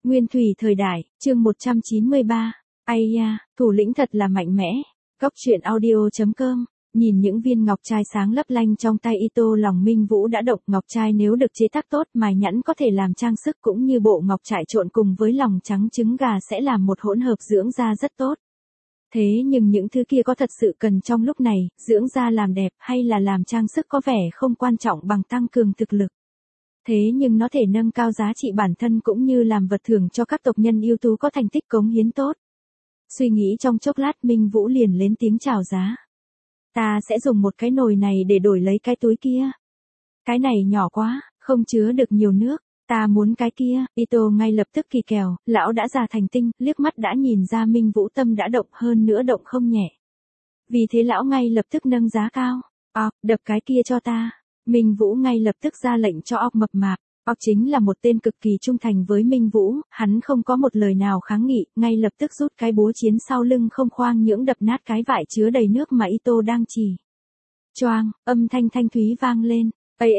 Nguyên thủy thời đại, chương 193. Ây da, thủ lĩnh thật là mạnh mẽ. Góc truyện audio.com. Nhìn những viên ngọc trai sáng lấp lanh trong tay Ito, lòng Minh Vũ đã động. Ngọc trai nếu được chế tác tốt, mài nhẵn có thể làm trang sức, cũng như bộ ngọc trại trộn cùng với lòng trắng trứng gà sẽ làm một hỗn hợp dưỡng da rất tốt. Thế nhưng những thứ kia có thật sự cần trong lúc này, dưỡng da làm đẹp hay là làm trang sức có vẻ không quan trọng bằng tăng cường thực lực. Thế nhưng nó thể nâng cao giá trị bản thân cũng như làm vật thưởng cho các tộc nhân ưu tú có thành tích cống hiến tốt. Suy nghĩ trong chốc lát, Minh Vũ liền lên tiếng chào giá. Ta sẽ dùng một cái nồi này để đổi lấy cái túi kia. Cái này nhỏ quá, không chứa được nhiều nước. Ta muốn cái kia. Ito ngay lập tức kỳ kèo, lão đã già thành tinh, liếc mắt đã nhìn ra Minh Vũ tâm đã động, hơn nữa động không nhẹ. Vì thế lão ngay lập tức nâng giá cao. Đập cái kia cho ta. Minh Vũ ngay lập tức ra lệnh cho óc mập mạp. Óc chính là một tên cực kỳ trung thành với Minh Vũ, hắn không có một lời nào kháng nghị, ngay lập tức rút cái búa chiến sau lưng không khoang nhưỡng đập nát cái vại chứa đầy nước mà Ito đang chỉ. Choang, âm thanh thanh thúy vang lên.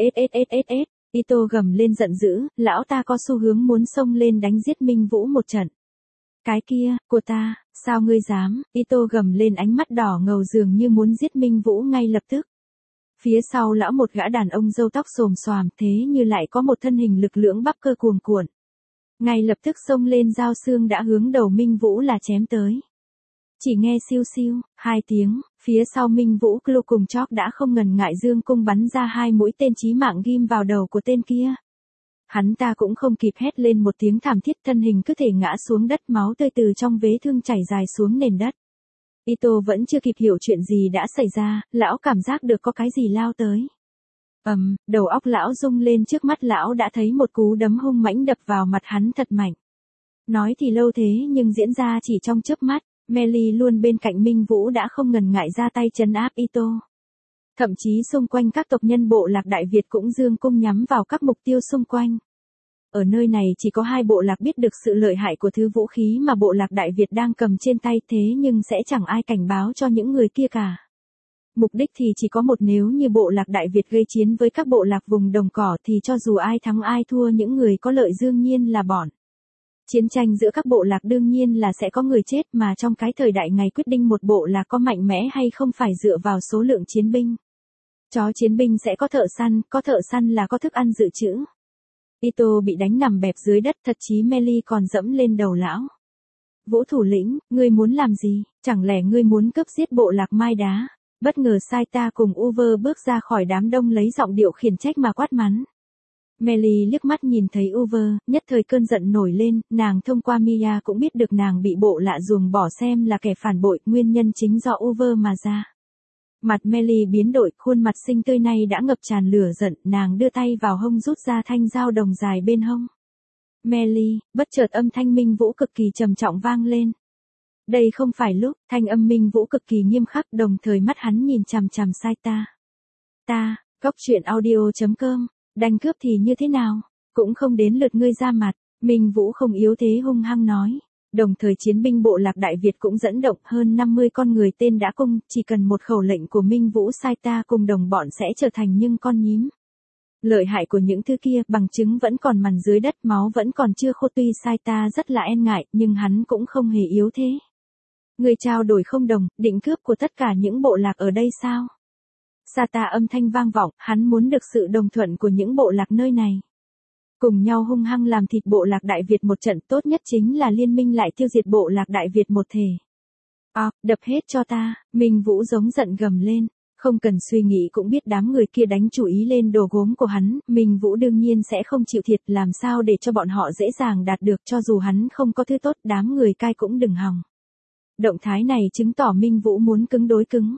Ss. Ito gầm lên giận dữ, lão ta có xu hướng muốn xông lên đánh giết Minh Vũ một trận. Cái kia, của ta, sao ngươi dám? Ito gầm lên, ánh mắt đỏ ngầu dường như muốn giết Minh Vũ ngay lập tức. Phía sau lão một gã đàn ông râu tóc xồm xoàm, thế như lại có một thân hình lực lưỡng bắp cơ cuồn cuộn. Ngay lập tức xông lên giao xương đã hướng đầu Minh Vũ là chém tới. Chỉ nghe siêu siêu, hai tiếng, phía sau Minh Vũ Clu cùng Chóc đã không ngần ngại dương cung bắn ra hai mũi tên chí mạng ghim vào đầu của tên kia. Hắn ta cũng không kịp hét lên một tiếng thảm thiết, thân hình cứ thể ngã xuống đất, máu tươi từ trong vết thương chảy dài xuống nền đất. Ito vẫn chưa kịp hiểu chuyện gì đã xảy ra, lão cảm giác được có cái gì lao tới. Đầu óc lão rung lên, trước mắt lão đã thấy một cú đấm hung mãnh đập vào mặt hắn thật mạnh. Nói thì lâu thế nhưng diễn ra chỉ trong chớp mắt, Melly luôn bên cạnh Minh Vũ đã không ngần ngại ra tay trấn áp Ito. Thậm chí xung quanh các tộc nhân bộ lạc Đại Việt cũng dương cung nhắm vào các mục tiêu xung quanh. Ở nơi này chỉ có hai bộ lạc biết được sự lợi hại của thứ vũ khí mà bộ lạc Đại Việt đang cầm trên tay, thế nhưng sẽ chẳng ai cảnh báo cho những người kia cả. Mục đích thì chỉ có một, nếu như bộ lạc Đại Việt gây chiến với các bộ lạc vùng đồng cỏ thì cho dù ai thắng ai thua, những người có lợi đương nhiên là bọn. Chiến tranh giữa các bộ lạc đương nhiên là sẽ có người chết, mà trong cái thời đại ngày quyết định một bộ lạc có mạnh mẽ hay không phải dựa vào số lượng chiến binh. Chó chiến binh sẽ có thợ săn là có thức ăn dự trữ. Ito bị đánh nằm bẹp dưới đất, thật chí Melly còn dẫm lên đầu lão. Vũ thủ lĩnh, ngươi muốn làm gì? Chẳng lẽ ngươi muốn cướp giết bộ lạc Mai Đá? Bất ngờ Saita cùng Uver bước ra khỏi đám đông lấy giọng điệu khiển trách mà quát mắng. Melly liếc mắt nhìn thấy Uver, nhất thời cơn giận nổi lên, nàng thông qua Mia cũng biết được nàng bị bộ lạ ruồng bỏ xem là kẻ phản bội, nguyên nhân chính do Uver mà ra. Mặt Melly biến đổi, khuôn mặt xinh tươi này đã ngập tràn lửa giận, nàng đưa tay vào hông rút ra thanh dao đồng dài bên hông. Melly, bất chợt âm thanh Minh Vũ cực kỳ trầm trọng vang lên. Đây không phải lúc, thanh âm Minh Vũ cực kỳ nghiêm khắc, đồng thời mắt hắn nhìn chằm chằm Saita. Góc truyện audio.com, đánh cướp thì như thế nào? Cũng không đến lượt ngươi ra mặt. Minh Vũ không yếu thế hung hăng nói. Đồng thời chiến binh bộ lạc Đại Việt cũng dẫn động, hơn 50 con người tên đã cung, chỉ cần một khẩu lệnh của Minh Vũ, Saita cùng đồng bọn sẽ trở thành những con nhím. Lợi hại của những thứ kia, bằng chứng vẫn còn mằn dưới đất, máu vẫn còn chưa khô, tuy Saita rất là e ngại, nhưng hắn cũng không hề yếu thế. Người trao đổi không đồng, định cướp của tất cả những bộ lạc ở đây sao? Saita âm thanh vang vọng, hắn muốn được sự đồng thuận của những bộ lạc nơi này. Cùng nhau hung hăng làm thịt bộ lạc Đại Việt một trận, tốt nhất chính là liên minh lại tiêu diệt bộ lạc Đại Việt một thể. Đập hết cho ta, Minh Vũ giống giận gầm lên, không cần suy nghĩ cũng biết đám người kia đánh chủ ý lên đồ gốm của hắn, Minh Vũ đương nhiên sẽ không chịu thiệt, làm sao để cho bọn họ dễ dàng đạt được, cho dù hắn không có thứ tốt, đám người cai cũng đừng hòng. Động thái này chứng tỏ Minh Vũ muốn cứng đối cứng.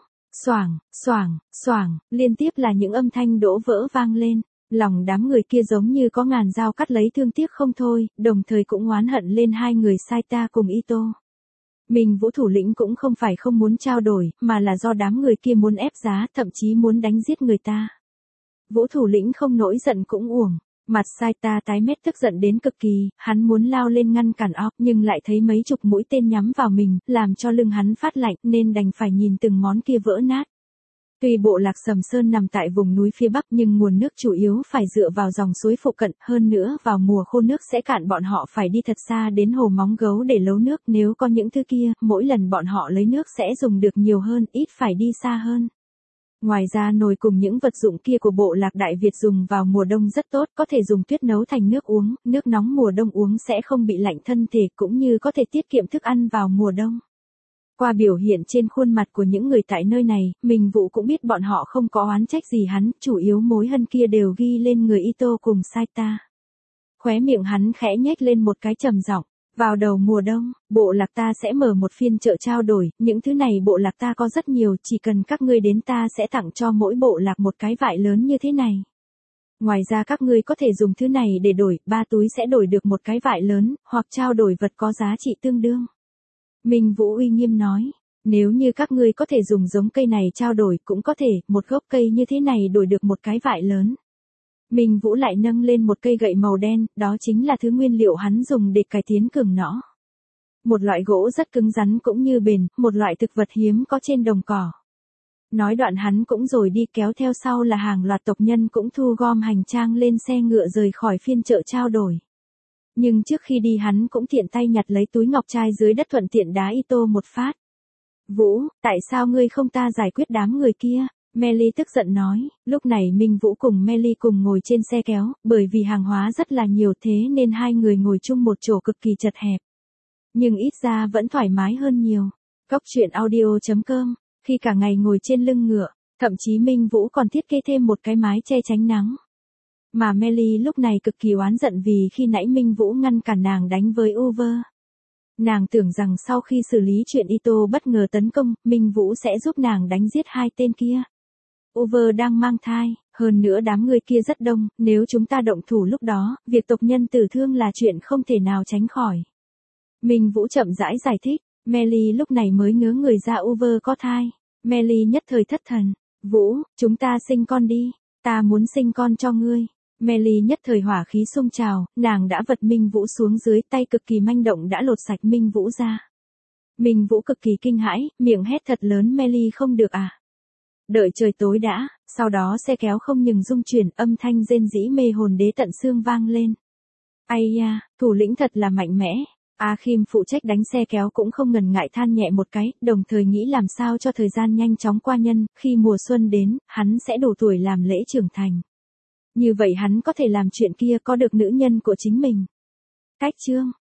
Xoảng, liên tiếp là những âm thanh đổ vỡ vang lên. Lòng đám người kia giống như có ngàn dao cắt lấy, thương tiếc không thôi, đồng thời cũng oán hận lên hai người Saita cùng Ito. Minh Vũ thủ lĩnh cũng không phải không muốn trao đổi, mà là do đám người kia muốn ép giá, thậm chí muốn đánh giết người ta. Vũ thủ lĩnh không nổi giận cũng uổng. Mặt Saita tái mét tức giận đến cực kỳ, hắn muốn lao lên ngăn cản óc nhưng lại thấy mấy chục mũi tên nhắm vào mình, làm cho lưng hắn phát lạnh nên đành phải nhìn từng món kia vỡ nát. Tuy bộ lạc Sầm Sơn nằm tại vùng núi phía Bắc nhưng nguồn nước chủ yếu phải dựa vào dòng suối phụ cận, hơn nữa vào mùa khô nước sẽ cạn bọn họ phải đi thật xa đến hồ Móng Gấu để lấu nước, nếu có những thứ kia, mỗi lần bọn họ lấy nước sẽ dùng được nhiều hơn, ít phải đi xa hơn. Ngoài ra nồi cùng những vật dụng kia của bộ lạc Đại Việt dùng vào mùa đông rất tốt, có thể dùng tuyết nấu thành nước uống, nước nóng mùa đông uống sẽ không bị lạnh thân thể cũng như có thể tiết kiệm thức ăn vào mùa đông. Qua biểu hiện trên khuôn mặt của những người tại nơi này, Minh Vũ cũng biết bọn họ không có oán trách gì hắn, chủ yếu mối hận kia đều ghi lên người Ito cùng Saita. Khóe miệng hắn khẽ nhếch lên một cái trầm giọng. Vào đầu mùa đông, bộ lạc ta sẽ mở một phiên chợ trao đổi, những thứ này bộ lạc ta có rất nhiều, chỉ cần các ngươi đến ta sẽ tặng cho mỗi bộ lạc một cái vải lớn như thế này. Ngoài ra các ngươi có thể dùng thứ này để đổi, 3 túi sẽ đổi được một cái vải lớn, hoặc trao đổi vật có giá trị tương đương. Minh Vũ uy nghiêm nói, nếu như các ngươi có thể dùng giống cây này trao đổi cũng có thể, một gốc cây như thế này đổi được một cái vải lớn. Minh Vũ lại nâng lên một cây gậy màu đen, đó chính là thứ nguyên liệu hắn dùng để cải tiến cường nõ. Một loại gỗ rất cứng rắn cũng như bền, một loại thực vật hiếm có trên đồng cỏ. Nói đoạn hắn cũng rồi đi, kéo theo sau là hàng loạt tộc nhân cũng thu gom hành trang lên xe ngựa rời khỏi phiên chợ trao đổi. Nhưng trước khi đi hắn cũng tiện tay nhặt lấy túi ngọc trai dưới đất thuận tiện đá Ito một phát. Vũ, tại sao ngươi không ta giải quyết đám người kia? Melly tức giận nói, lúc này Minh Vũ cùng Melly cùng ngồi trên xe kéo, bởi vì hàng hóa rất là nhiều thế nên hai người ngồi chung một chỗ cực kỳ chật hẹp. Nhưng ít ra vẫn thoải mái hơn nhiều. Cóc truyện audio.com, khi cả ngày ngồi trên lưng ngựa, thậm chí Minh Vũ còn thiết kế thêm một cái mái che tránh nắng. Mà Melly lúc này cực kỳ oán giận vì khi nãy Minh Vũ ngăn cản nàng đánh với Uver. Nàng tưởng rằng sau khi xử lý chuyện Ito bất ngờ tấn công, Minh Vũ sẽ giúp nàng đánh giết hai tên kia. Uver đang mang thai, hơn nữa đám người kia rất đông, nếu chúng ta động thủ lúc đó, việc tộc nhân tử thương là chuyện không thể nào tránh khỏi. Minh Vũ chậm rãi giải thích, Melly lúc này mới ngớ người ra Uver có thai. Melly nhất thời thất thần, Vũ, chúng ta sinh con đi, ta muốn sinh con cho ngươi. Melly nhất thời hỏa khí xông trào, nàng đã vật Minh Vũ xuống dưới, tay cực kỳ manh động đã lột sạch Minh Vũ ra. Minh Vũ cực kỳ kinh hãi, miệng hét thật lớn, Melly không được à. Đợi trời tối đã, sau đó xe kéo không ngừng rung chuyển, âm thanh rên rỉ mê hồn đế tận xương vang lên. Ây da, thủ lĩnh thật là mạnh mẽ. A Kim phụ trách đánh xe kéo cũng không ngần ngại than nhẹ một cái, đồng thời nghĩ làm sao cho thời gian nhanh chóng qua nhân, khi mùa xuân đến, hắn sẽ đủ tuổi làm lễ trưởng thành. Như vậy hắn có thể làm chuyện kia, có được nữ nhân của chính mình. Cách chương